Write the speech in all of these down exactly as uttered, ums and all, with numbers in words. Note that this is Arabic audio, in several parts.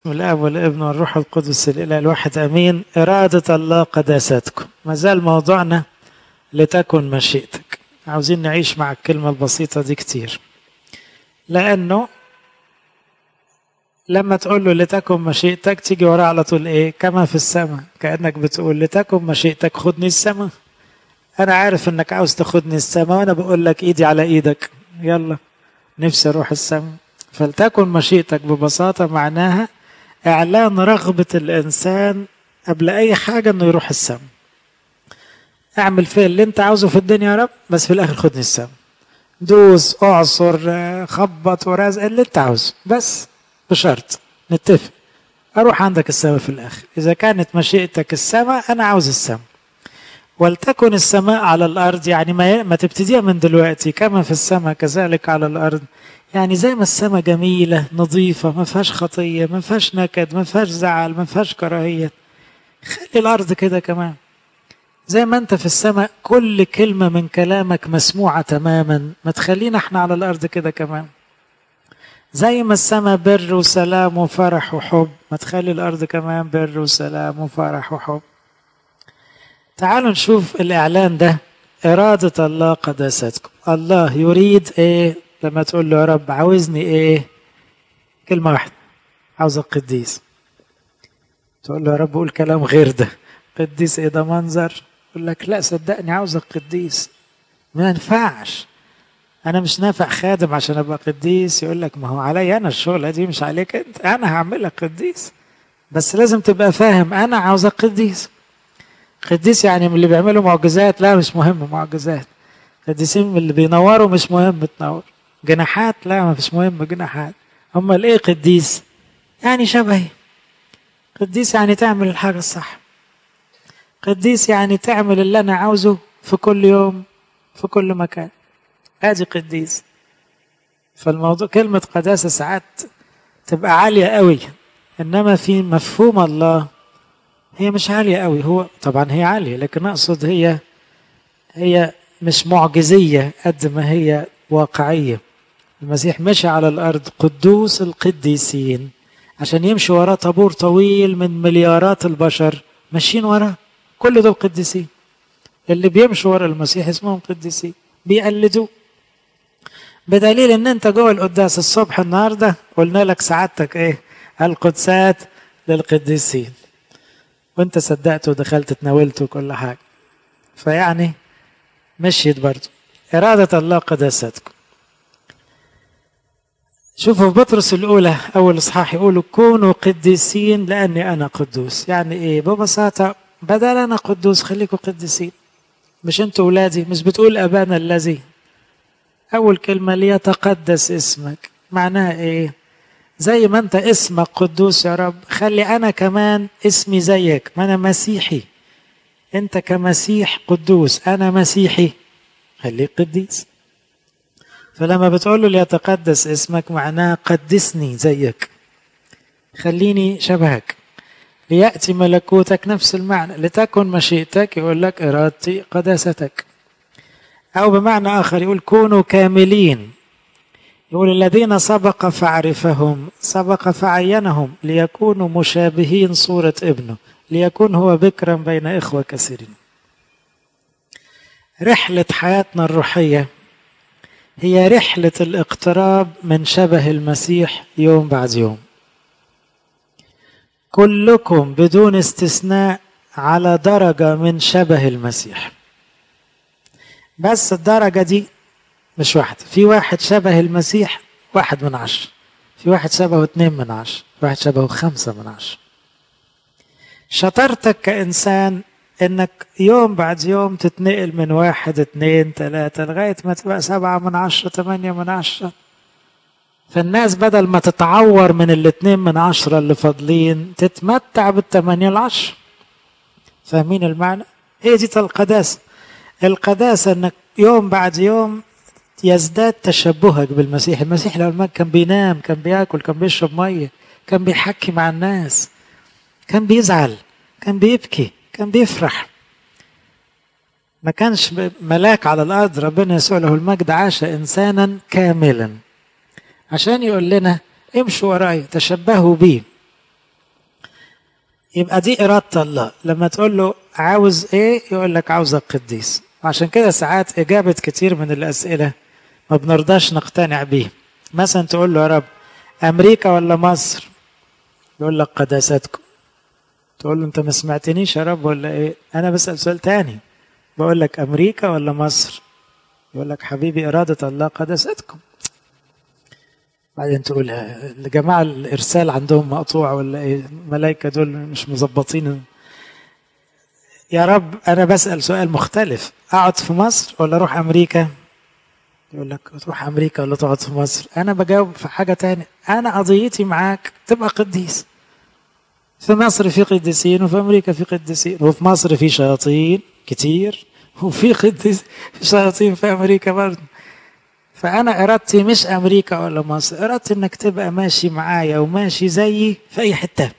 والآب والابن والروح القدس الإله الواحد أمين. إرادة الله قداستكم، ما زال موضوعنا لتكن مشيئتك. عاوزين نعيش مع الكلمة البسيطة دي كتير، لأنه لما تقول له لتكن مشيئتك تيجي وراه على طول إيه؟ كما في السماء. كأنك بتقول لتكن مشيئتك خدني السماء. أنا عارف إنك عاوز تاخدني السماء، وأنا بقول لك إيدي على إيدك، يلا نفسي أروح السماء. فلتكن مشيئتك ببساطة معناها إعلان رغبة الإنسان قبل أي حاجة إنه يروح السماء. اعمل فيه اللي أنت عاوزه في الدنيا يا رب، بس في الآخر خدني السماء. دوس اعصر خبط ورازق اللي أنت عاوزه، بس بشرط نتفق أروح عندك السماء في الآخر. إذا كانت مشيئتك السماء أنا عاوز السماء. ولتكن السماء على الأرض، يعني ما, ما تبتديها من دلوقتي. كما في السماء كذلك على الأرض، يعني زي ما السماء جميلة نظيفة ما فيهاش خطية، ما فيهاش نكد، ما فيهاش زعل، ما فيهاش كراهية، خلي الأرض كده كمان. زي ما أنت في السماء كل كلمة من كلامك مسموعة تماما، ما تخلينا احنا على الأرض كده كمان. زي ما السماء بر وسلام وفرح وحب، ما تخلي الأرض كمان بر وسلام وفرح وحب. تعالوا نشوف الإعلان ده. إرادة الله قداستكم. الله يريد إيه لما تقول له يا رب عاوزني إيه؟ كلمة واحدة، عاوزك قديس. تقول له يا رب قول كلام غير ده، قديس إيه ده منظر؟ يقول لك لا صدقني عاوزك قديس. ما ينفعش، أنا مش نافع خادم عشان أبقى قديس. يقول لك ما هو علي أنا الشغلة دي، مش عليك أنت. أنا هعملك قديس، بس لازم تبقى فاهم أنا عاوزك قديس. قديس يعني من اللي بيعملوا معجزات؟ لا مش مهم معجزات. قديسين من اللي بينوروا؟ مش مهم تنور. جناحات؟ لا ما فيش مهم جناحات. هم الايه قديس؟ يعني شبهي. قديس يعني تعمل الحاجة الصح. قديس يعني تعمل اللي انا عاوزه في كل يوم في كل مكان. ادي قديس. فالموضوع كلمة قداسة ساعات تبقى عالية قوي، انما في مفهوم الله هي مش عالية قوي. هو طبعا هي عالية، لكن اقصد هي هي مش معجزية قد ما هي واقعية. المسيح مشي على الأرض قدوس القديسين، عشان يمشي وراه طابور طويل من مليارات البشر ماشيين وراه، كل دول قديسين. اللي بيمشوا ورا المسيح اسمهم قديسين، بيقلدوه. بدليل ان انت جوه القداس الصبح النهارده قلنا لك سعادتك ايه؟ القدسات للقديسين، وانت صدقت ودخلت تناولت وكل حاجه. فيعني مشيت برضه. إرادة الله قداستكم. شوفوا في بطرس الأولى أول إصحاح يقولوا كونوا قديسين لأني أنا قدوس. يعني إيه؟ ببساطة بدل أنا قدوس خليكوا قديسين. مش أنتوا أولادي؟ مش بتقول أبانا الذي؟ أول كلمة ليتقدس اسمك، معناها إيه؟ زي ما أنت اسمك قدوس يا رب، خلي أنا كمان اسمي زيك. ما أنا مسيحي، أنت كمسيح قدوس، أنا مسيحي، خليك قديس. فلما بتقول له ليتقدس اسمك معناها قدسني زيك، خليني شبهك. ليأتي ملكوتك نفس المعنى. لتكن مشيئتك يقول لك إرادتي قداستك. أو بمعنى آخر يقول كونوا كاملين. يقول الذين سبق فعرفهم سبق فعينهم ليكونوا مشابهين صورة ابنه ليكون هو بكرا بين إخوة كثيرين. رحلة حياتنا الروحية هي رحلة الاقتراب من شبه المسيح يوم بعد يوم. كلكم بدون استثناء على درجة من شبه المسيح، بس الدرجة دي مش واحدة. في واحد شبه المسيح واحد من عشر، في واحد شبهه اتنين من عشر، في واحد شبهه خمسة من عشر. شطارتك كإنسان انك يوم بعد يوم تتنقل من واحد اتنين تلاتة لغاية ما تبقى سبعة من عشرة تمانية من عشرة. فالناس بدل ما تتعور من الاتنين من عشرة اللي فاضلين تتمتع بالتمانية العشر. فاهمين المعنى؟ هي دي القداسة. القداسة انك يوم بعد يوم يزداد تشبهك بالمسيح. المسيح لما كان بينام، كان بياكل، كان بيشرب مية، كان بيحكي مع الناس، كان بيزعل، كان بيبكي، كان بيفرح. ما كانش ملاك على الأرض. ربنا يسوع له المجد عاش إنسانا كاملا عشان يقول لنا امشوا وراي تشبهوا بي. يبقى دي إرادة الله. لما تقول له عاوز ايه يقول لك عاوزك قديس. وعشان كده ساعات إجابة كتير من الأسئلة ما بنرضاش نقتنع بيه. مثلا تقول له يا رب أمريكا ولا مصر؟ يقول لك قداستكم. تقول له أنت ما سمعتنيش يا رب ولا إيه؟ أنا بسأل سؤال تاني، بقول لك أمريكا ولا مصر؟ يقول لك حبيبي إرادة الله قداستكم. بعدين تقول الجماعة الإرسال عندهم مقطوع ولا إيه؟ الملايكة دول مش مظبطين. يا رب أنا بسأل سؤال مختلف، أقعد في مصر ولا أروح أمريكا؟ يقول لك تروح أمريكا ولا تقعد في مصر؟ أنا بجاوب في حاجة تانية، أنا قضيتي معاك تبقى قديس. في مصر في قديسين وفي أمريكا في قديسين، وفي مصر في شياطين كتير وفي قديس في شياطين في أمريكا برضه. فأنا إرادتي مش أمريكا ولا مصر، إرادتي إنك تبقى ماشي معايا وماشي زيي في أي حتة.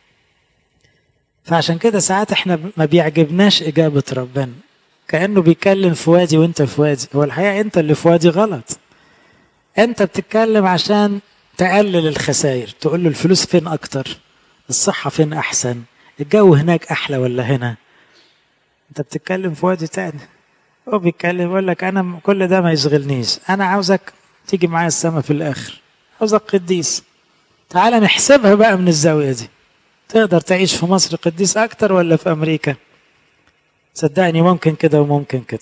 فعشان كده ساعات إحنا ما بيعجبناش إجابة ربنا، كأنه بيتكلم في وادي وانت في وادي. هو الحقيقة انت اللي في وادي غلط. انت بتتكلم عشان تقلل الخسائر، تقول له الفلوس فين اكتر، الصحة فين احسن، الجو هناك احلى ولا هنا. انت بتتكلم في وادي تاني. هو بيتكلم يقول لك انا كل ده ما يشغلنيش، انا عاوزك تيجي معايا السما في الاخر، عاوزك قديس. تعال نحسبها بقى من الزاوية دي، تقدر تعيش في مصر قديس اكتر ولا في امريكا؟ صدقني ممكن كده وممكن كده.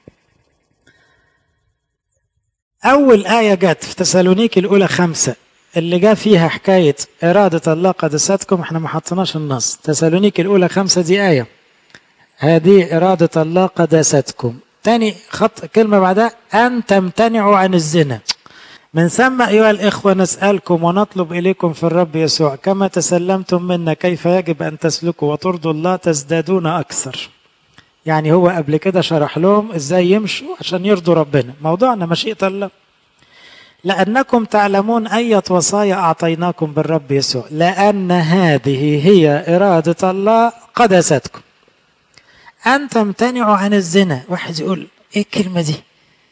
أول آية جت في تسالونيكي الأولى خمسة اللي جاء فيها حكاية إرادة الله قدستكم، احنا ما حطناش النص. تسالونيكي الأولى خمسة دي آية، هذه إرادة الله قدستكم. تاني خط كلمة بعدها أن تمتنعوا عن الزنا. من ثم أيها الإخوة نسألكم ونطلب إليكم في الرب يسوع كما تسلمتم منا كيف يجب أن تسلكوا وترضوا الله تزدادون أكثر. يعني هو قبل كده شرح لهم ازاي يمشوا عشان يرضوا ربنا. موضوعنا مشيئة الله. لأنكم تعلمون أية وصايا أعطيناكم بالرب يسوع، لأن هذه هي إرادة الله قدستكم أن تمتنعوا عن الزنا. واحد يقول إيه الكلمة دي؟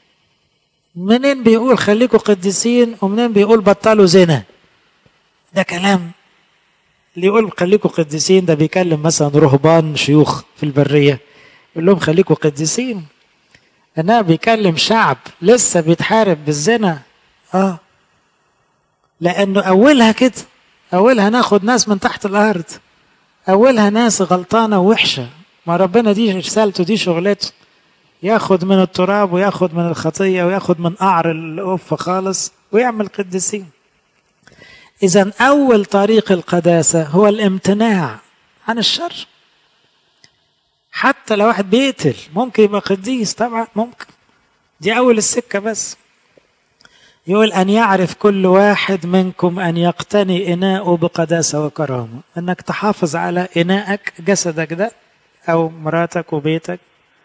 منين بيقول خليكوا قديسين ومنين بيقول بطلوا زنا؟ ده كلام. اللي يقول خليكوا قديسين ده بيكلم مثلا رهبان شيوخ في البرية، يقول لهم خليكوا قديسين. أنا بيكلم شعب لسه بيتحارب بالزنا. آه لأنه أولها كده، أولها ناخد ناس من تحت الأرض، أولها ناس غلطانة ووحشة. ما ربنا دي رسالته، دي شغلته، ياخد من التراب وياخد من الخطية وياخد من قعر الأوف خالص ويعمل قديسين. إذن أول طريق القداسة هو الامتناع عن الشر. حتى لو واحد بيقتل ممكن يبقى قديس، طبعا ممكن، دي أول السكة. بس يقول أن يعرف كل واحد منكم أن يقتني إناءه بقداسة وكرامة. أنك تحافظ على إناءك جسدك ده أو مراتك وبيتك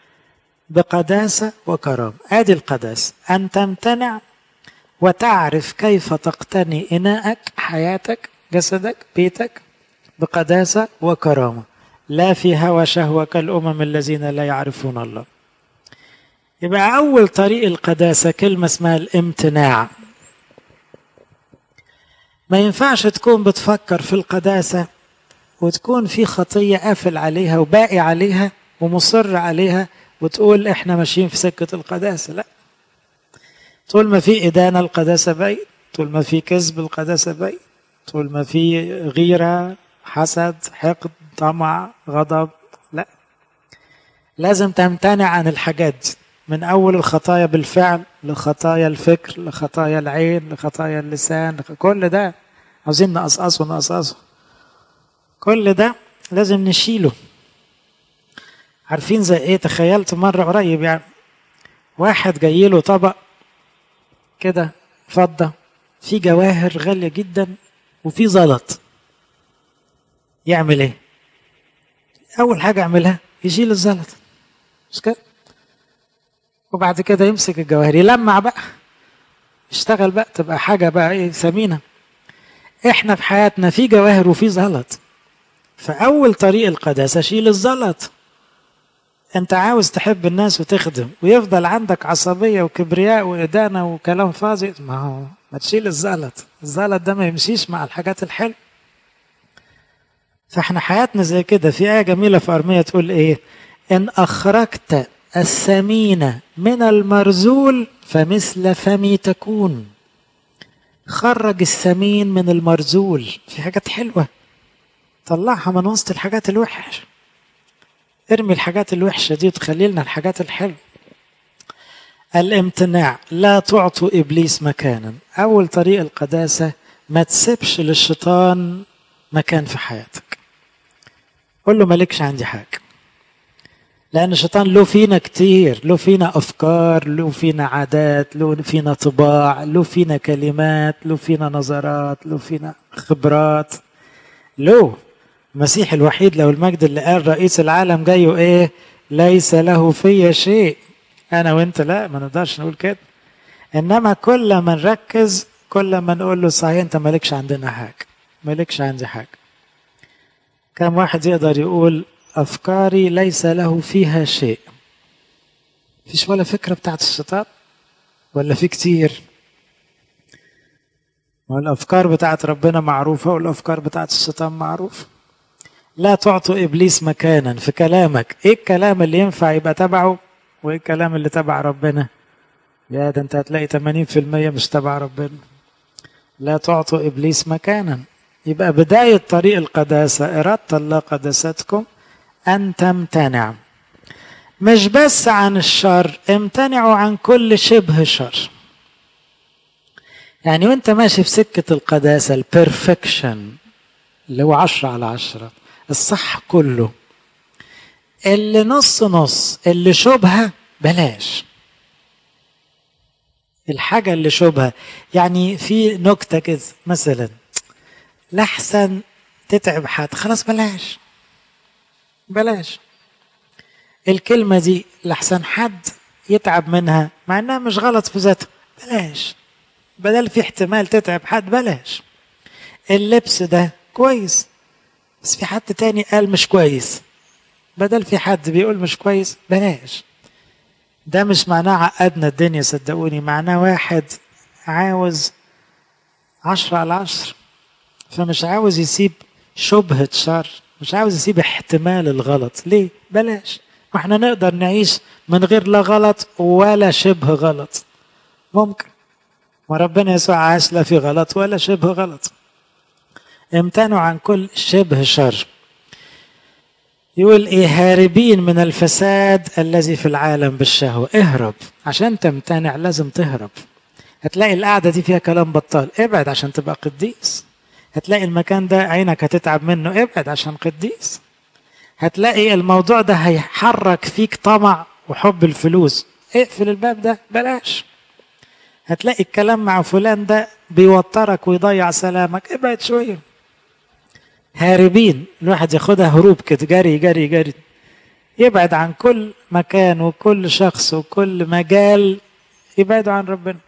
بقداسة وكرامة. آدي القداسة، أن تمتنع وتعرف كيف تقتني إناءك حياتك جسدك بيتك بقداسة وكرامة، لا في هوى شهوة كالأمم الذين لا يعرفون الله. يبقى أول طريق القداسة كلمة اسمها الامتناع. ما ينفعش تكون بتفكر في القداسة وتكون في خطية قافل عليها وباقي عليها ومصر عليها وتقول احنا ماشيين في سكة القداسة. لا، طول ما في إدانة القداسة باين، طول ما في كذب القداسة باين، طول ما في غيرة حسد حقد طمع غضب، لا، لازم تمتنع عن الحاجات دي. من أول الخطايا بالفعل لخطايا الفكر لخطايا العين لخطايا اللسان، كل ده عاوزين نقصقصه نقصقصه، كل ده لازم نشيله. عارفين زي ايه؟ تخيلت مرة قريب يعني واحد جاي له طبق كده فضة فيه جواهر غالية جدا وفيه زلط، يعمل ايه؟ أول حاجة يعملها يشيل الزلط، مش كده؟ وبعد كده يمسك الجواهر يلمع بقى، يشتغل بقى، تبقى حاجة بقى ايه ثمينة. احنا في حياتنا في جواهر وفي زلط، فأول طريق القداسة شيل الزلط. انت عاوز تحب الناس وتخدم ويفضل عندك عصبية وكبرياء وإدانة وكلام فاضي، ما هو ما تشيل الزلط. الزلط ده ما يمشيش مع الحاجات الحلوة. فاحنا حياتنا زي كده. في آية جميلة في أرمية تقول ايه؟ إن أخرجت الثمين من المرذول فمثل فمي تكون. خرج الثمين من المرذول. في حاجات حلوة طلعها من وسط الحاجات الوحشة. ارمي الحاجات الوحشة دي وتخلي لنا الحاجات الحلوة. الامتناع. لا تعطوا إبليس مكانا. أول طريق القداسة ما تسيبش للشيطان مكان في حياتك. قل له مالكش عندي حاجة. لأن الشيطان له فينا كتير، له فينا أفكار، له فينا عادات، له فينا طباع، له فينا كلمات، له فينا نظرات، له فينا خبرات. له المسيح الوحيد له المجد اللي قال رئيس العالم جاي وإيه؟ ليس له في شيء. أنا وإنت لا، ما نقدرش نقول كده. إنما كل ما نركز كل ما نقول له صحيح أنت مالكش عندنا حاجة، مالكش عندي حاجة. كم واحد يقدر يقول أفكاري ليس له فيها شيء؟ فيش ولا فكرة بتاعت الشيطان ولا في كتير؟ والأفكار بتاعت ربنا معروفة والأفكار بتاعت الشيطان معروفة. لا تعطوا إبليس مكانا في كلامك. إيه الكلام اللي ينفع يبقى تبعه وإيه الكلام اللي تبع ربنا؟ يا ده أنت هتلاقي ثمانين في المية مش تبع ربنا. لا تعطوا إبليس مكانا. يبقى بداية طريق القداسة إرادة الله قداستكم أن تمتنع، مش بس عن الشر، امتنعوا عن كل شبه شر. يعني وانت ماشي في سكة القداسة البرفكشن اللي هو عشرة على عشرة، الصح كله، اللي نص نص، اللي شبهة بلاش. الحاجة اللي شبهة يعني في نكتة كده مثلا لحسن تتعب حد، خلاص بلاش بلاش. الكلمة دي لحسن حد يتعب منها مع انها مش غلط في ذاتها، بلاش. بدل في احتمال تتعب حد بلاش. اللبس ده كويس بس في حد تاني قال مش كويس، بدل في حد بيقول مش كويس بلاش. ده مش معناه عقدنا الدنيا، صدقوني، معناه واحد عاوز عشرة على عشرة، فمش عاوز يسيب شبهة شر، مش عاوز يسيب احتمال الغلط. ليه؟ بلاش. واحنا نقدر نعيش من غير لا غلط ولا شبه غلط، ممكن. وربنا يسوع عاش لا في غلط ولا شبه غلط. امتنعوا عن كل شبه شر. يقول ايه؟ هاربين من الفساد الذي في العالم بالشهوة. اهرب. عشان تمتنع لازم تهرب. هتلاقي القعدة دي فيها كلام بطال، ابعد عشان تبقى قديس. هتلاقي المكان ده عينك هتتعب منه، ابعد عشان قديس. هتلاقي الموضوع ده هيحرك فيك طمع وحب الفلوس، اقفل الباب ده بلاش. هتلاقي الكلام مع فلان ده بيوترك ويضيع سلامك، ابعد شوية. هاربين، الواحد ياخدها هروب كده، جري جري جري، يبعد عن كل مكان وكل شخص وكل مجال يبعدوا عن ربنا.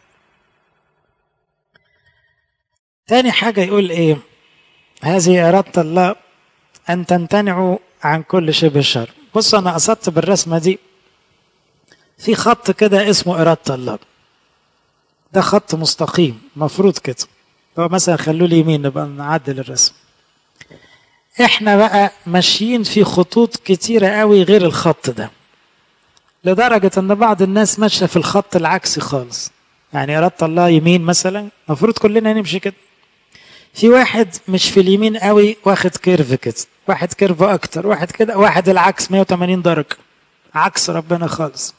تاني حاجة يقول ايه؟ هذه إرادة الله أن تمتنعوا عن كل شبه شر. بص أنا قصدت بالرسمة دي في خط كده اسمه إرادة الله، ده خط مستقيم مفروض كده. لو مثلا خلوه لي يمين نبقى نعدل الرسم. احنا بقى ماشيين في خطوط كتيرة قوي غير الخط ده، لدرجة ان بعض الناس ماشية في الخط العكسي خالص. يعني إرادة الله يمين مثلا، مفروض كلنا نمشي كده. في واحد مش في اليمين قوي، واخد كيرف كده، واحد كيرف اكتر، واحد كده، واحد العكس مية وتمانين درجة، عكس ربنا خالص.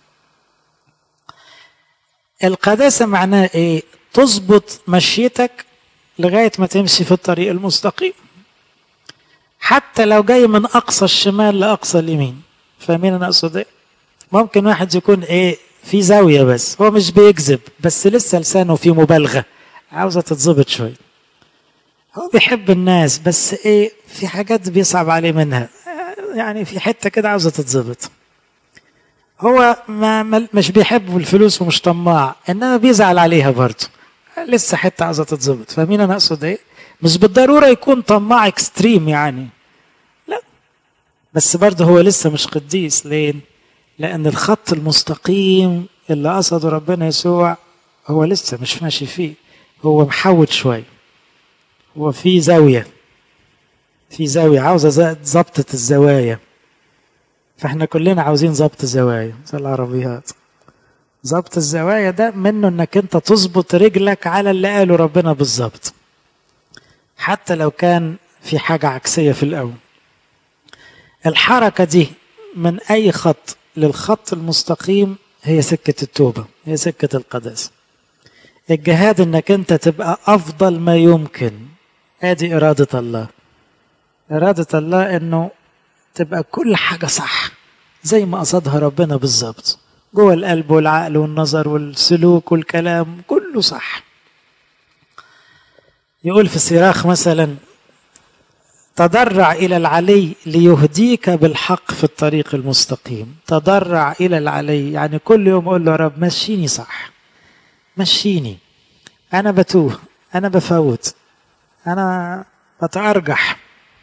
القداسة معناها ايه؟ تظبط مشيتك لغاية ما تمشي في الطريق المستقيم، حتى لو جاي من اقصى الشمال لاقصى اليمين. فاهمين انا اقصد ايه؟ ممكن واحد يكون ايه في زاوية بس هو مش بيكذب، بس لسه لسانه فيه مبالغة عاوزة تتظبط شوية. هو بيحب الناس بس ايه في حاجات بيصعب عليه منها، يعني في حتة كده عاوزة تتظبط. هو ما مش بيحب الفلوس ومش طماع، انما بيزعل عليها برضه، لسه حتة عاوزة تتظبط. فاهمين انا اقصد ايه؟ مش بالضرورة يكون طماع اكستريم يعني، لا، بس برضه هو لسه مش قديس. ليه؟ لان الخط المستقيم اللي قصده ربنا يسوع هو لسه مش ماشي فيه، هو محوت شوية، هو في زاوية. في زاوية عاوزة ضبطة الزوايا، فاحنا كلنا عاوزين ضبط الزوايا زي العربيات. ضبط الزوايا ده منه انك انت تظبط رجلك على اللي قاله ربنا بالظبط، حتى لو كان في حاجة عكسية في الأول. الحركة دي من أي خط للخط المستقيم هي سكة التوبة، هي سكة القداسة. الجهاد انك انت تبقى أفضل ما يمكن، ادي إرادة الله. إرادة الله انه تبقى كل حاجة صح زي ما قصدها ربنا بالظبط، جوه القلب والعقل والنظر والسلوك والكلام كله صح. يقول في الصراخ مثلا: تضرع إلى العلي ليهديك بالحق في الطريق المستقيم. تضرع إلى العلي يعني كل يوم أقول له: يا رب مشيني صح، مشيني، أنا بتوه، أنا بفوت، أنا بتأرجح.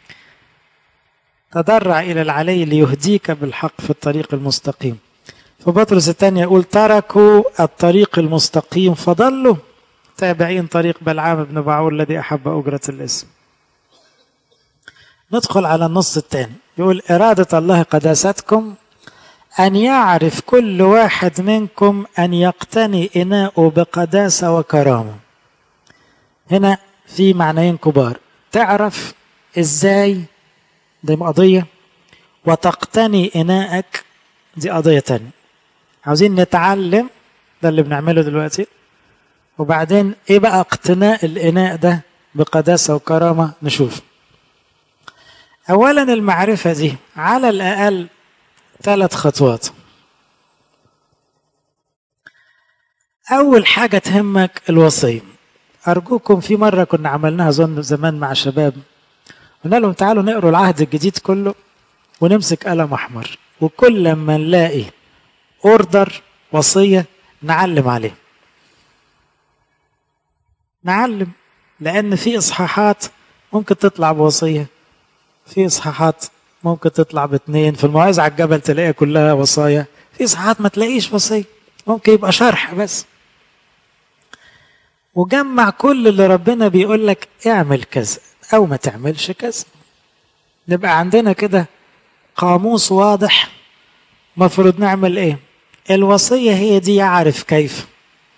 تضرع إلى العلي ليهديك بالحق في الطريق المستقيم. فبطرس الثاني يقول: تركوا الطريق المستقيم فضلوا تابعين طريق بلعام بن بعور الذي أحب أجرة الاسم. ندخل على النص الثاني، يقول: إرادة الله قداستكم أن يعرف كل واحد منكم أن يقتني إناءه بقداسة وكرامة. هنا في معنيين كبار: تعرف إزاي دي قضية، وتقتني إناءك دي قضية تانية. عاوزين نتعلم، ده اللي بنعمله دلوقتي. وبعدين إيه بقى اقتناء الإناء ده بقداسة وكرامة؟ نشوف. أولا المعرفة دي على الأقل ثلاث خطوات. أول حاجة تهمك الوصية. أرجوكم، في مرة كنا عملناها أظن زمان مع شباب، قلنا لهم: تعالوا نقروا العهد الجديد كله ونمسك قلم أحمر، وكل لما نلاقي أوردر وصية نعلم عليه. نعلم، لأن في إصحاحات ممكن تطلع بوصية، في إصحاحات ممكن تطلع باثنين. في الموعظة على الجبل تلاقيها كلها وصايا، في إصحاحات ما تلاقيش وصية، ممكن يبقى شرح بس. وجمع كل اللي ربنا بيقول لك اعمل كذا أو ما تعملش كذا. نبقى عندنا كده قاموس واضح مفروض نعمل ايه. الوصية هي دي يعرف كيف.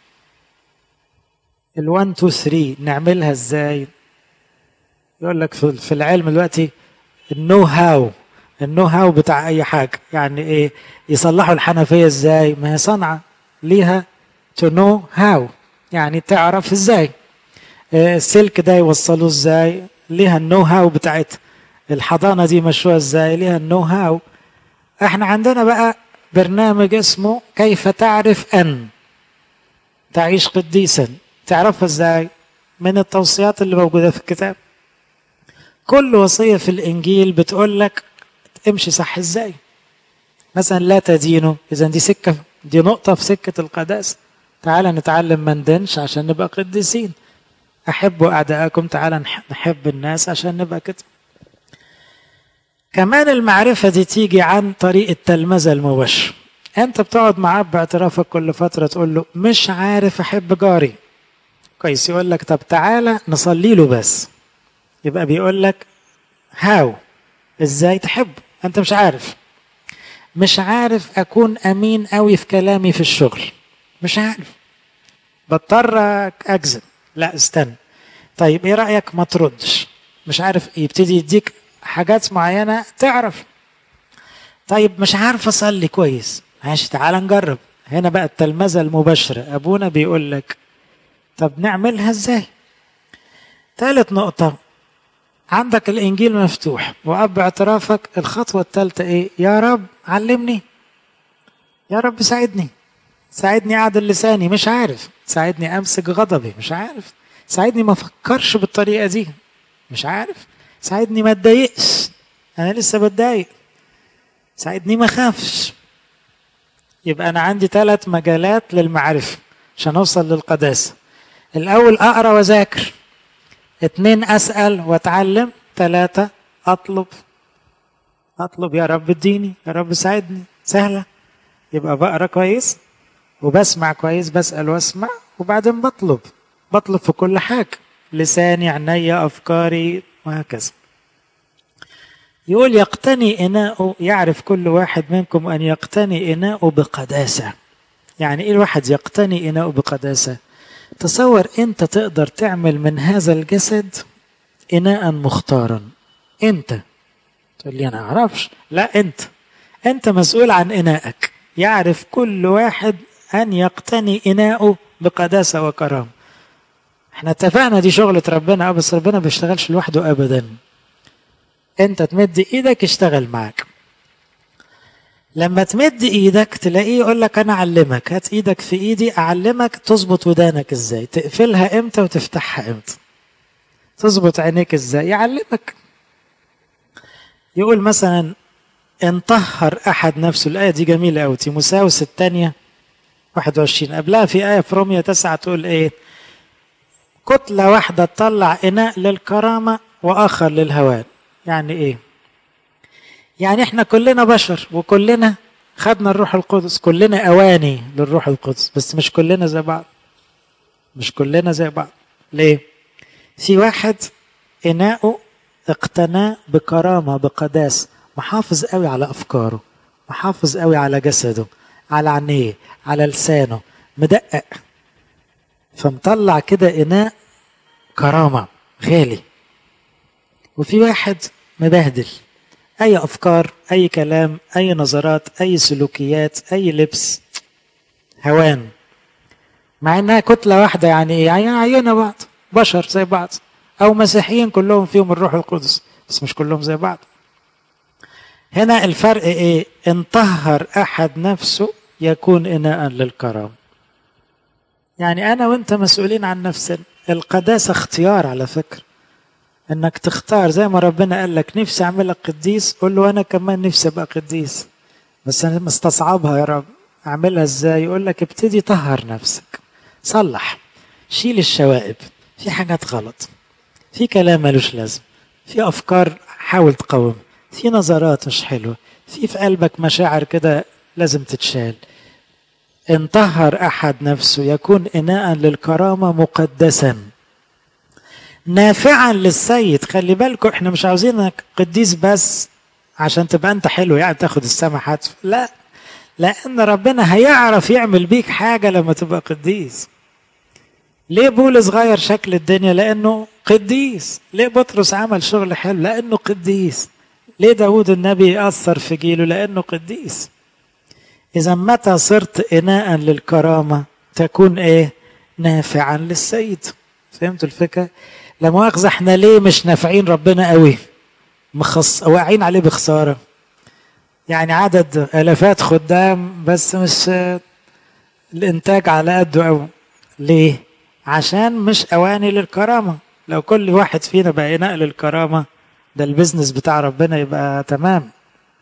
الوان تو ثري نعملها ازاي. يقول لك في العلم دلوقتي النو هاو، النو هاو بتاع اي حاجة. يعني ايه؟ يصلحوا الحنفية ازاي؟ ما هي صنعة ليها تو نو هاو، يعني تعرف ازاي. السلك ده يوصلوه ازاي؟ ليها النو هاو بتاعتها. الحضانة دي مشروع ازاي؟ ليها النو هاو. احنا عندنا بقى برنامج اسمه كيف تعرف ان تعيش قديسا. تعرفها ازاي؟ من التوصيات اللي موجودة في الكتاب. كل وصية في الانجيل بتقول لك امشي صح ازاي. مثلا لا تدينوا، اذا دي سكة، دي نقطة في سكة القداسة. تعال نتعلم ما ندينش عشان نبقى قديسين. احبوا اعداءكم، تعال نحب الناس عشان نبقى كده. كمان المعرفة دي تيجي عن طريق التلمذة المباشرة. انت بتقعد معاه باعترافك كل فترة تقول له: مش عارف احب جاري كويس. يقول لك: طب تعالى نصلي له بس. يبقى بيقول لك هاو، ازاي تحب. انت مش عارف. مش عارف اكون امين قوي في كلامي في الشغل، مش عارف، بضطر اكذب. لا استنى، طيب ايه رأيك ما تردش. مش عارف، يبتدي يديك حاجات معينة تعرف. طيب مش عارف أصلي كويس، ماشي تعال نجرب. هنا بقى التلمذة المباشرة. أبونا بيقول لك طب نعملها إزاي. ثالث نقطة، عندك الإنجيل مفتوح وأب اعترافك. الخطوة الثالثة إيه؟ يا رب علمني، يا رب ساعدني، ساعدني أعدل لساني، مش عارف. ساعدني أمسك غضبي، مش عارف. ساعدني ما أفكرش بالطريقة دي، مش عارف. ساعدني ما اتضايقش، انا لسه بتضايق. ساعدني ما خافش. يبقى انا عندي ثلاث مجالات للمعرفة عشان اوصل للقداسة. الاول اقرا واذاكر، اثنين اسأل واتعلم، ثلاثة اطلب. اطلب يا رب اديني، يا رب ساعدني، سهلة. يبقى بقرا كويس وبسمع كويس، بسأل واسمع، وبعدين بطلب. بطلب في كل حاجة، لساني، عينيا، افكاري، وهكذا. يقول يقتني إناءه، يعرف كل واحد منكم أن يقتني إناءه بقداسة. يعني إيه الواحد يقتني إناءه بقداسة؟ تصور أنت تقدر تعمل من هذا الجسد إناء مختارا. أنت تقول لي أنا أعرفش، لا أنت أنت مسؤول عن إناءك. يعرف كل واحد أن يقتني إناءه بقداسة وكرامة. احنا اتفقنا دي شغلة ربنا، بس ربنا بيشتغلش لوحده أبدا. أنت تمد إيدك يشتغل معك. لما تمد إيدك تلاقيه يقول لك أنا أعلمك، هات إيدك في إيدي أعلمك تظبط ودانك إزاي، تقفلها إمتى وتفتحها إمتى، تظبط عينيك إزاي، يعلمك. يقول مثلا إن طهر أحد نفسه، الآية دي جميلة أوي، تيموثاوس الثانية واحد وعشرين، قبلها في آية في رومية تسعة تقول إيه؟ كتلة واحدة تطلع إناء للكرامة وآخر للهوان. يعني إيه؟ يعني إحنا كلنا بشر وكلنا خدنا الروح القدس، كلنا أواني للروح القدس، بس مش كلنا زي بعض. مش كلنا زي بعض. ليه؟ في واحد إناؤه اقتناه بكرامة بقداسة، محافظ قوي على أفكاره، محافظ قوي على جسده، على عينيه، على لسانه، مدقق، فمطلع كده إناء كرامة غالي. وفي واحد مبهدل، أي أفكار، أي كلام، أي نظرات، أي سلوكيات، أي لبس، هوان، مع إنها كتلة واحدة. يعني إيه؟ يعني عينة بعض، بشر زي بعض، أو مسيحيين كلهم فيهم الروح القدس، بس مش كلهم زي بعض. هنا الفرق إيه؟ إن طهر أحد نفسه يكون إناء للكرام. يعني أنا وإنت مسؤولين عن نفسنا. القداسة اختيار على فكرة، إنك تختار زي ما ربنا قال لك نفسي أعملك قديس، قول له أنا كمان نفسي أبقى قديس، بس أنا مستصعبها يا رب، أعملها إزاي؟ يقول لك ابتدي طهر نفسك، صلح، شيل الشوائب، في حاجات غلط، في كلام ملوش لازم، في أفكار حاول تقاوم، في نظرات مش حلوة، في في قلبك مشاعر كده لازم تتشال. إن طهر أحد نفسه يكون إناء للكرامة مقدسا نافعا للسيد. خلي بالكم احنا مش عاوزينك قديس بس عشان تبقى انت حلو يعني تاخد السما حتف، لا، لأن ربنا هيعرف يعمل بيك حاجة لما تبقى قديس. ليه بولس غير شكل الدنيا؟ لأنه قديس. ليه بطرس عمل شغل حلو؟ لأنه قديس. ليه داود النبي أثر في جيله؟ لأنه قديس. إذا متى صرت إناء للكرامة تكون إيه؟ نافعا للسيد. فهمتوا الفكرة؟ لا مؤاخذة احنا ليه مش نافعين ربنا قوي؟ مخص واقعين عليه بخسارة. يعني عدد آلافات خدام بس مش الإنتاج على قده قوي. ليه؟ عشان مش أواني للكرامة. لو كل واحد فينا بقى إناء للكرامة ده البزنس بتاع ربنا يبقى تمام.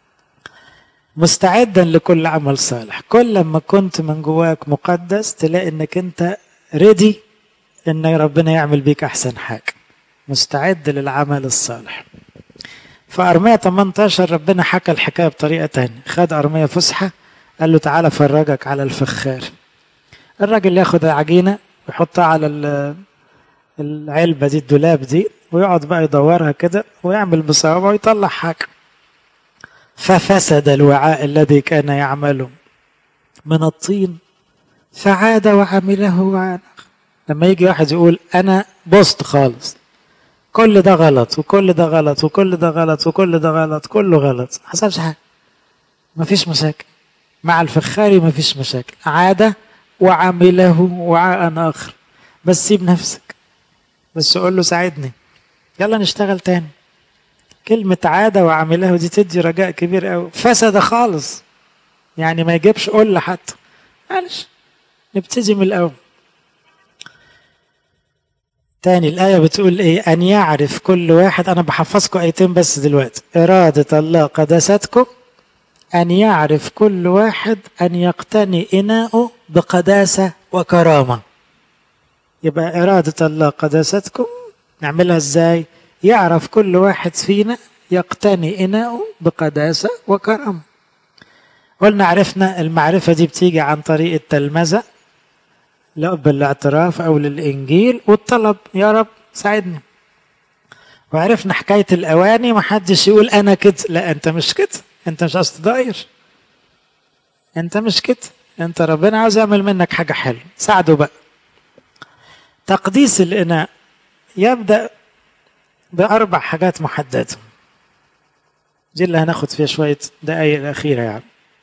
مستعدا لكل عمل صالح. كل ما كنت من جواك مقدس تلاقي انك انت ريدي ان ربنا يعمل بيك احسن حاجة، مستعد للعمل الصالح. فأرمية ثمانية عشر ربنا حكى الحكاية بطريقة تانية. خد أرمية فسحة قال له تعالى فرجك على الفخار. الراجل ياخد عجينة ويحطها على العلبة دي، الدولاب دي، ويقعد بقى يدورها كده ويعمل بصوابعه ويطلع حاجة. ففسد الوعاء الذي كان يعمله من الطين فعاد وعمله وعانق. لما يجي واحد يقول أنا بوست خالص، كل ده غلط وكل ده غلط وكل ده غلط وكل ده غلط، كله غلط، ما حصلش حاجة، ما فيش مشاكل مع الفخاري، ما فيش مشاكل، عاد وعمله وعاء آخر. بس سيب نفسك، بس قول له ساعدني، يلا نشتغل تاني. كلمة عادة وعمله دي تدي رجاء كبير قوي. فسد خالص يعني ما يجيبش قول حتى، معلش نبتدي من الأول. تاني الآية بتقول إيه؟ أن يعرف كل واحد، أنا بحفظكم آيتين بس دلوقتي. إرادة الله قداستكم أن يعرف كل واحد أن يقتني إناءه بقداسة وكرامة. يبقى إرادة الله قداستكم نعملها إزاي؟ يعرف كل واحد فينا يقتني إناءه بقداسة وكرم. قلنا عرفنا المعرفة دي بتيجي عن طريق التلمذة لا بالاعتراف أو للإنجيل والطلب، يا رب ساعدني. وعرفنا حكاية الأواني، محدش يقول أنا كده، لا أنت مش كده، أنت مش عاوز تداير، أنت مش كده، أنت ربنا عاوز يعمل منك حاجة حلوة، ساعده بقى. تقديس الإناء يبدأ بأربع حاجات محددة، دي اللي هناخد فيها شوية دقايق الأخيرة. يعني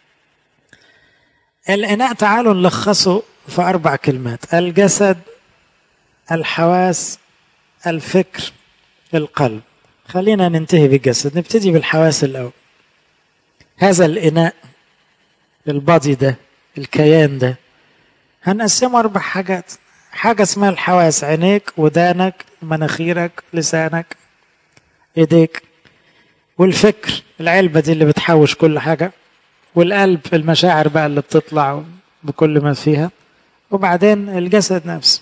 الإناء تعالوا نلخصه في أربع كلمات: الجسد، الحواس، الفكر، القلب. خلينا ننتهي بالجسد، نبتدي بالحواس الأول. هذا الإناء، البادي ده، الكيان ده، هنقسمه أربع حاجات. حاجة اسمها الحواس: عينيك، ودانك، مناخيرك، لسانك، ايديك. والفكر، العلبة دي اللي بتحوش كل حاجة. والقلب، المشاعر بقى اللي بتطلع بكل ما فيها. وبعدين الجسد نفسه.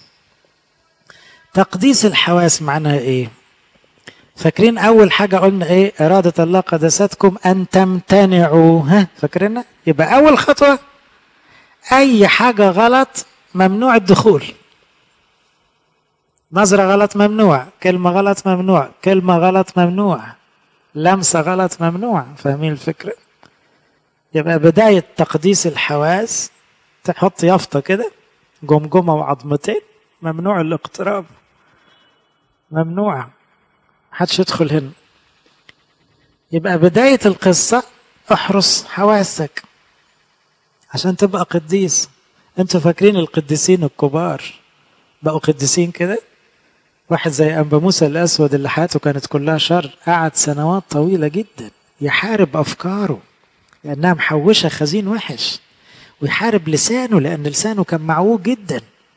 تقديس الحواس معناها ايه؟ فاكرين اول حاجة قلنا ايه؟ ارادة الله قدستكم ان تمتنعوا، ها فاكرينها؟ يبقى اول خطوة اي حاجة غلط ممنوع الدخول. نظرة غلط ممنوع، كلمة غلط ممنوع، كلمة غلط ممنوع، لمسة غلط ممنوع. فاهمين الفكرة؟ يبقى بداية تقديس الحواس تحط يافطة كده، جمجمة وعظمتين، ممنوع الاقتراب، ممنوع محدش يدخل هنا. يبقى بداية القصة احرص حواسك عشان تبقى قديس. انتوا فاكرين القديسين الكبار بقوا قديسين كده؟ واحد زي أنبا موسى الأسود اللي حياته كانت كلها شر، قعد سنوات طويلة جدا يحارب أفكاره لأنها محوشة خزين وحش، ويحارب لسانه لأن لسانه كان معوج جدا،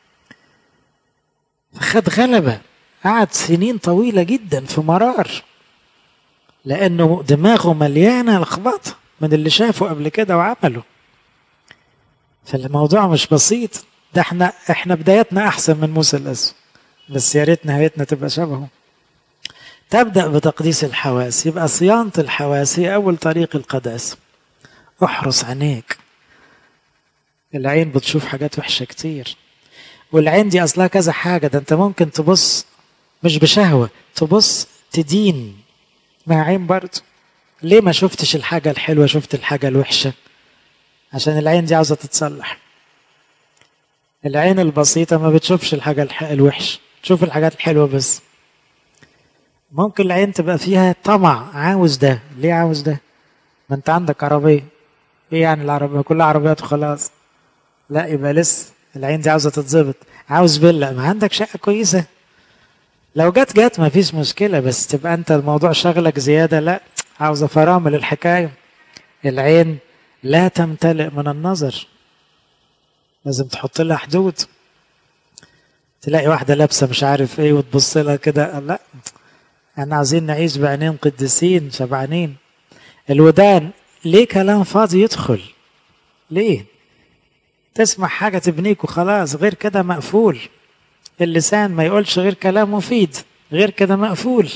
فخد غلبة. قعد سنين طويلة جدا في مرار لأنه دماغه مليانة لخبطة من اللي شافه قبل كده وعمله. فالموضوع مش بسيط. ده احنا احنا بدايتنا أحسن من موسى الأسود، بس يا ريت نهايتنا تبقى شبهه. تبدأ بتقديس الحواس. يبقى صيانة الحواس هي أول طريق القداسة. احرص عينيك. العين بتشوف حاجات وحشة كتير، والعين دي أصلها كذا حاجة. ده أنت ممكن تبص مش بشهوة، تبص تدين مع عين برضه. ليه ما شفتش الحاجة الحلوة، شفت الحاجة الوحشة؟ عشان العين دي عاوزة تتصلح. العين البسيطة ما بتشوفش الحاجة الوحشة، تشوف الحاجات الحلوة بس. ممكن العين تبقى فيها طمع، عاوز ده. ليه عاوز ده؟ ما انت عندك عربية، ايه يعني العربية كلها عربيات وخلاص؟ لا، يبقى لسه العين دي عاوزة تتظبط. عاوز فيلا، ما عندك شقة كويسة، لو جت جت ما فيش مشكلة، بس تبقى انت الموضوع شغلك زيادة. لا، عاوزة فرامل الحكاية. العين لا تمتلئ من النظر، لازم تحط لها حدود. تلاقي واحدة لابسة مش عارف ايه وتبص لها كده، لا، احنا عايزين نعيش بعينين قديسين شبعانين. الودان، ليه كلام فاضي يدخل؟ ليه تسمع حاجة تبنيك وخلاص؟ غير كده مقفول. اللسان ما يقولش غير كلام مفيد، غير كده مقفول.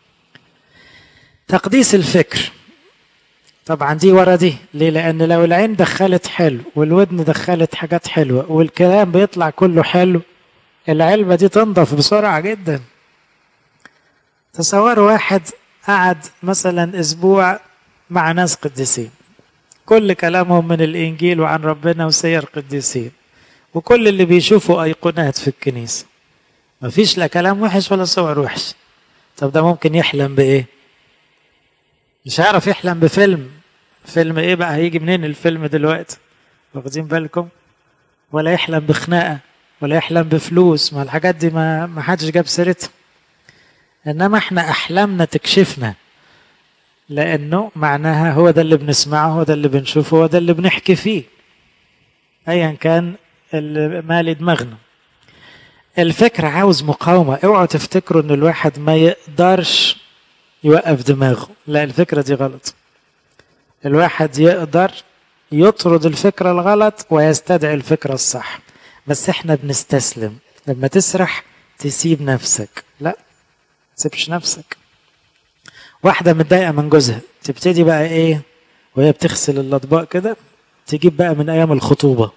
تقديس الفكر طبعا دي ورا دي. ليه؟ لأن لو العين دخلت حلو والودن دخلت حاجات حلوة والكلام بيطلع كله حلو، العلبة دي تنضف بسرعة جدا. تصوروا واحد قعد مثلا أسبوع مع ناس قديسين، كل كلامهم من الإنجيل وعن ربنا وسير قديسين، وكل اللي بيشوفوا أيقونات في الكنيسة، مفيش لا كلام وحش ولا صور وحش. طب ده ممكن يحلم بإيه؟ مش هيعرف يحلم بفيلم. فيلم إيه بقى؟ هيجي منين الفيلم دلوقتي؟ واخدين بالكم؟ ولا يحلم بخناقة، ولا يحلم بفلوس. ما الحاجات دي ما ما حدش جاب سيرتها. إنما إحنا أحلامنا تكشفنا، لأنه معناها هو ده اللي بنسمعه، هو ده اللي بنشوفه، هو ده اللي بنحكي فيه، أيا كان اللي مالي دماغنا. الفكر عاوز مقاومة. اوعوا تفتكروا إن الواحد ما يقدرش يوقف دماغه، لا، الفكرة دي غلط. الواحد يقدر يطرد الفكرة الغلط ويستدعي الفكرة الصح، بس احنا بنستسلم. لما تسرح تسيب نفسك، لا، تسيبش نفسك. واحدة متضايقة من جوزها تبتدي بقى ايه وهي بتغسل الاطباق كده، تجيب بقى من ايام الخطوبة،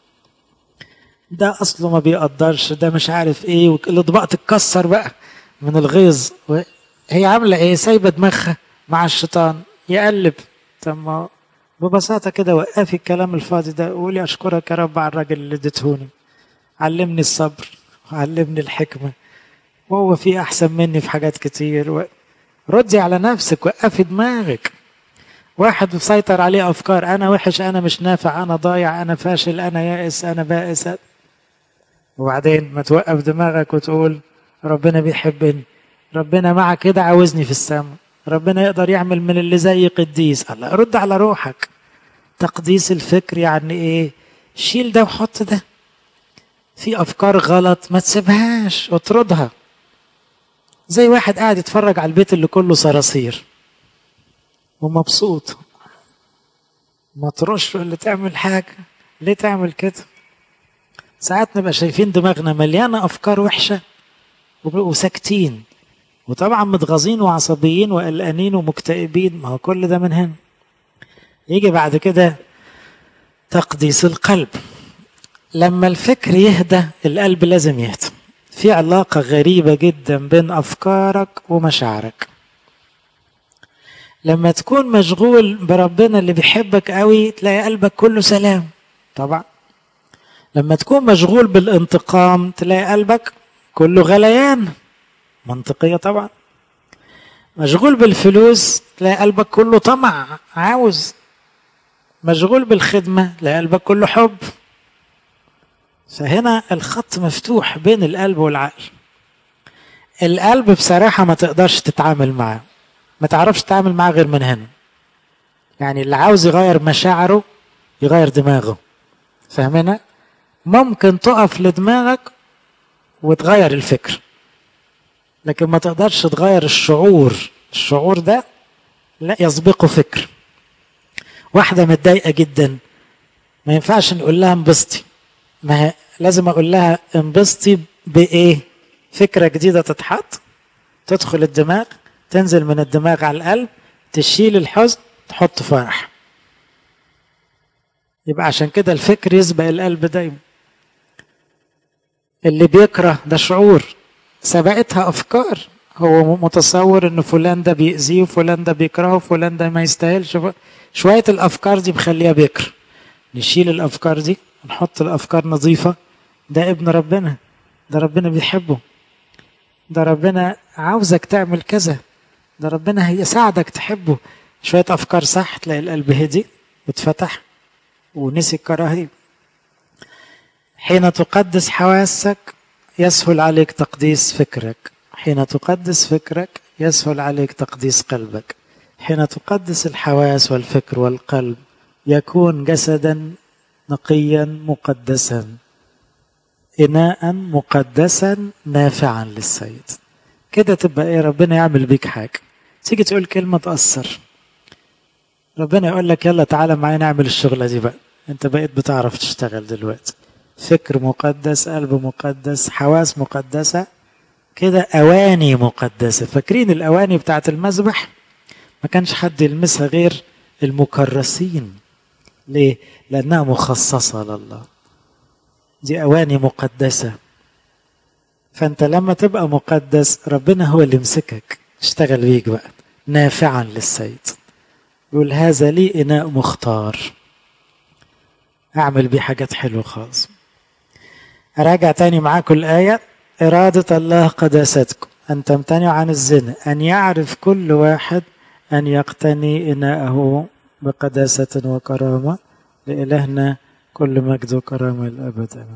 ده اصله ما بيقدرش، ده مش عارف ايه، والاطباق تتكسر بقى من الغيظ. هي عاملة ايه؟ سايبة دماغها مع الشيطان يقلب. طب ما ببساطة كده وقفي الكلام الفاضي ده وقولي أشكرك يا رب على الراجل اللي اديتهوني، علمني الصبر وعلمني الحكمة، وهو في أحسن مني في حاجات كتير و... ردي على نفسك، وقفي دماغك. واحد مسيطر عليه أفكار، أنا وحش، أنا مش نافع، أنا ضايع، أنا فاشل، أنا يائس، أنا بائس. وبعدين ما توقف دماغك وتقول ربنا بيحبني، ربنا مع كده عاوزني في السماء، ربنا يقدر يعمل من اللي زي قديس. الله، رد على روحك. تقديس الفكر يعني ايه؟ شيل ده وحط ده. في افكار غلط ما تسيبهاش، اطردها. زي واحد قاعد يتفرج على البيت اللي كله صراصير ومبسوط، ما ترش اللي تعمل حاجة. ليه تعمل كده؟ ساعات نبقى شايفين دماغنا مليانة افكار وحشة وساكتين، وطبعا متغاظين وعصبيين وقلقانين ومكتئبين. ما هو كل ده من هنا. يجي بعد كده تقديس القلب. لما الفكر يهدى القلب لازم يهدى. في علاقة غريبة جدا بين أفكارك ومشاعرك. لما تكون مشغول بربنا اللي بيحبك قوي تلاقي قلبك كله سلام طبعا. لما تكون مشغول بالانتقام تلاقي قلبك كله غليان، منطقية طبعا. مشغول بالفلوس تلاقي قلبك كله طمع عاوز. مشغول بالخدمة تلاقي قلبك كله حب. فهنا الخط مفتوح بين القلب والعقل. القلب بصراحة ما تقدرش تتعامل معاه، ما تعرفش تتعامل معاه غير من هنا. يعني اللي عاوز يغير مشاعره يغير دماغه. فاهمنا؟ ممكن تقف لدماغك وتغير الفكر، لكن ما تقدرش تغير الشعور. الشعور ده لا يسبقه فكر. واحدة متضايقة جدا ما ينفعش نقول لها انبسطي، ما هي لازم اقول لها انبسطي بايه؟ فكرة جديدة تتحط، تدخل الدماغ، تنزل من الدماغ على القلب، تشيل الحزن، تحط فرح. يبقى عشان كده الفكر يسبق القلب دايما. اللي بيكره ده شعور سبقتها افكار. هو متصور ان فلان ده بيأذيه وفلان ده بيكرهه وفلان ده ما يستاهلش. شوية الافكار دي بخليها بيكره. نشيل الافكار دي ونحط الافكار نظيفة. ده ابن ربنا، ده ربنا بيحبه، ده ربنا عاوزك تعمل كذا، ده ربنا هيساعدك تحبه. شوية افكار صح تلاقي القلب هدي واتفتح ونسي الكراهية. حين تقدس حواسك يسهل عليك تقديس فكرك. حين تقدس فكرك يسهل عليك تقديس قلبك. حين تقدس الحواس والفكر والقلب يكون جسدا نقيا مقدسا، إناء مقدسا نافعا للسيد. كده تبقى ايه؟ ربنا يعمل بيك حاجة. تيجي تقول كلمة تأثر، ربنا يقول لك يلا تعالى معايا نعمل الشغلة دي بقى. انت بقيت بتعرف تشتغل دلوقتي. فكر مقدس، قلب مقدس، حواس مقدسة، كده أواني مقدسة. فاكرين الأواني بتاعت المذبح؟ ما كانش حد يلمسها غير المكرسين. ليه؟ لأنها مخصصة لله. دي أواني مقدسة. فأنت لما تبقى مقدس ربنا هو اللي يمسكك، اشتغل بيك بقى نافعا للسيد. يقول هذا لي إناء مختار، أعمل بيه حاجات حلوة خالص. أراجع تاني معاكم الآية. إرادة الله قداستكم أن تمتنعوا عن الزنا، أن يعرف كل واحد أن يقتني إناءه بقداسة وكرامة. لإلهنا كل مجد وكرامة الأبد.